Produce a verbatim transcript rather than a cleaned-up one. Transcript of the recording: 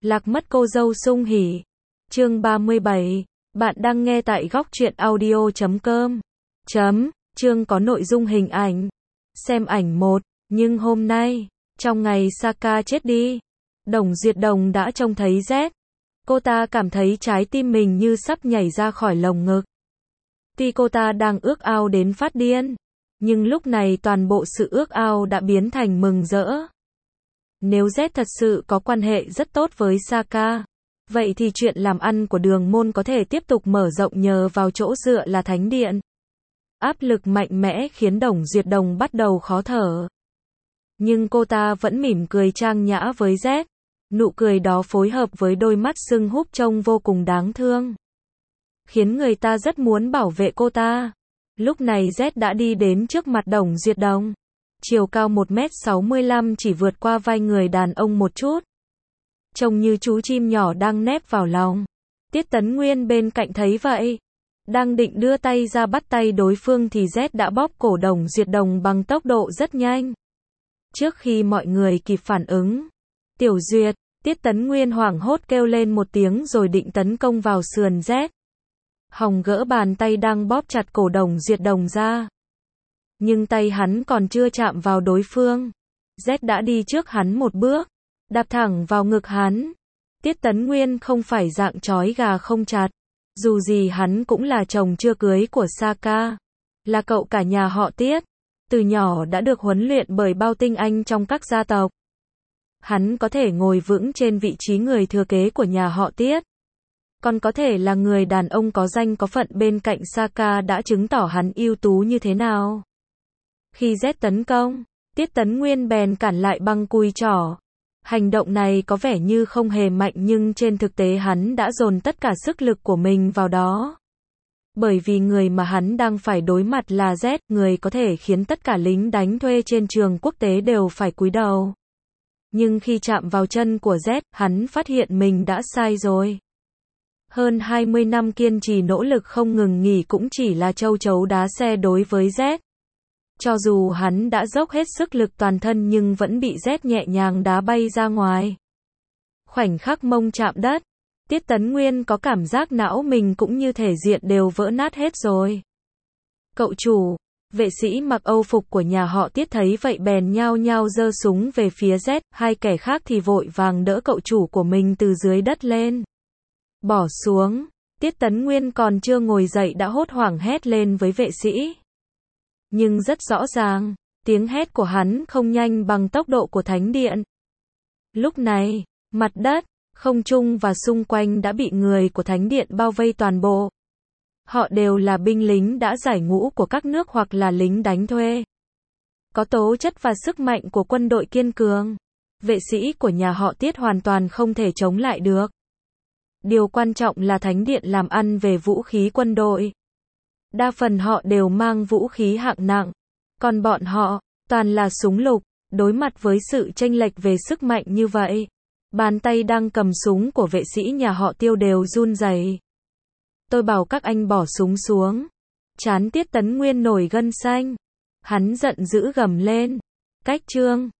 Lạc mất cô dâu sung hỉ. Chương ba mươi bảy. Bạn đang nghe tại góc truyện audio chấm com. Chấm, chương có nội dung hình ảnh. Xem ảnh một. Nhưng hôm nay, trong ngày Saka chết đi, Đồng Duyệt Đồng đã trông thấy Z. Cô ta cảm thấy trái tim mình như sắp nhảy ra khỏi lồng ngực. Tuy cô ta đang ước ao đến phát điên, nhưng lúc này toàn bộ sự ước ao đã biến thành mừng rỡ. Nếu Z thật sự có quan hệ rất tốt với Saka, vậy thì chuyện làm ăn của Đường Môn có thể tiếp tục mở rộng nhờ vào chỗ dựa là Thánh Điện. Áp lực mạnh mẽ khiến Đồng Duyệt Đồng bắt đầu khó thở. Nhưng cô ta vẫn mỉm cười trang nhã với Z. Nụ cười đó phối hợp với đôi mắt sưng húp trông vô cùng đáng thương, khiến người ta rất muốn bảo vệ cô ta. Lúc này Z đã đi đến trước mặt Đồng Duyệt Đồng. Chiều cao một mét sáu mươi lăm chỉ vượt qua vai người đàn ông một chút. Trông như chú chim nhỏ đang nép vào lòng. Tiết Tấn Nguyên bên cạnh thấy vậy, đang định đưa tay ra bắt tay đối phương thì Z đã bóp cổ Đồng Duyệt Đồng bằng tốc độ rất nhanh. Trước khi mọi người kịp phản ứng, Tiểu Duyệt, Tiết Tấn Nguyên hoảng hốt kêu lên một tiếng rồi định tấn công vào sườn Z. Hòng gỡ bàn tay đang bóp chặt cổ Đồng Duyệt Đồng ra. Nhưng tay hắn còn chưa chạm vào đối phương, Z đã đi trước hắn một bước, đạp thẳng vào ngực hắn. Tiết Tấn Nguyên không phải dạng trói gà không chặt. Dù gì hắn cũng là chồng chưa cưới của Saka, là cậu cả nhà họ Tiết. Từ nhỏ đã được huấn luyện bởi bao tinh anh trong các gia tộc. Hắn có thể ngồi vững trên vị trí người thừa kế của nhà họ Tiết. Còn có thể là người đàn ông có danh có phận bên cạnh Saka đã chứng tỏ hắn ưu tú như thế nào. Khi Z tấn công, Tiết Tấn Nguyên bèn cản lại bằng cùi trỏ. Hành động này có vẻ như không hề mạnh nhưng trên thực tế hắn đã dồn tất cả sức lực của mình vào đó. Bởi vì người mà hắn đang phải đối mặt là Z, người có thể khiến tất cả lính đánh thuê trên trường quốc tế đều phải cúi đầu. Nhưng khi chạm vào chân của Z, hắn phát hiện mình đã sai rồi. Hơn hai mươi năm kiên trì nỗ lực không ngừng nghỉ cũng chỉ là châu chấu đá xe đối với Z. Cho dù hắn đã dốc hết sức lực toàn thân nhưng vẫn bị Z nhẹ nhàng đá bay ra ngoài. Khoảnh khắc mông chạm đất, Tiết Tấn Nguyên có cảm giác não mình cũng như thể diện đều vỡ nát hết rồi. Cậu chủ, vệ sĩ mặc âu phục của nhà họ Tiết thấy vậy bèn nhao nhao giơ súng về phía Z, hai kẻ khác thì vội vàng đỡ cậu chủ của mình từ dưới đất lên. Bỏ xuống, Tiết Tấn Nguyên còn chưa ngồi dậy đã hốt hoảng hét lên với vệ sĩ. Nhưng rất rõ ràng, tiếng hét của hắn không nhanh bằng tốc độ của Thánh Điện. Lúc này, mặt đất, không trung và xung quanh đã bị người của Thánh Điện bao vây toàn bộ. Họ đều là binh lính đã giải ngũ của các nước hoặc là lính đánh thuê. Có tố chất và sức mạnh của quân đội kiên cường. Vệ sĩ của nhà họ Tiết hoàn toàn không thể chống lại được. Điều quan trọng là Thánh Điện làm ăn về vũ khí quân đội. Đa phần họ đều mang vũ khí hạng nặng. Còn bọn họ, toàn là súng lục. Đối mặt với sự chênh lệch về sức mạnh như vậy, bàn tay đang cầm súng của vệ sĩ nhà họ Tiêu đều run rẩy. Tôi bảo các anh bỏ súng xuống. Trán Tiết Tấn Nguyên nổi gân xanh. Hắn giận dữ gầm lên. Cách chương.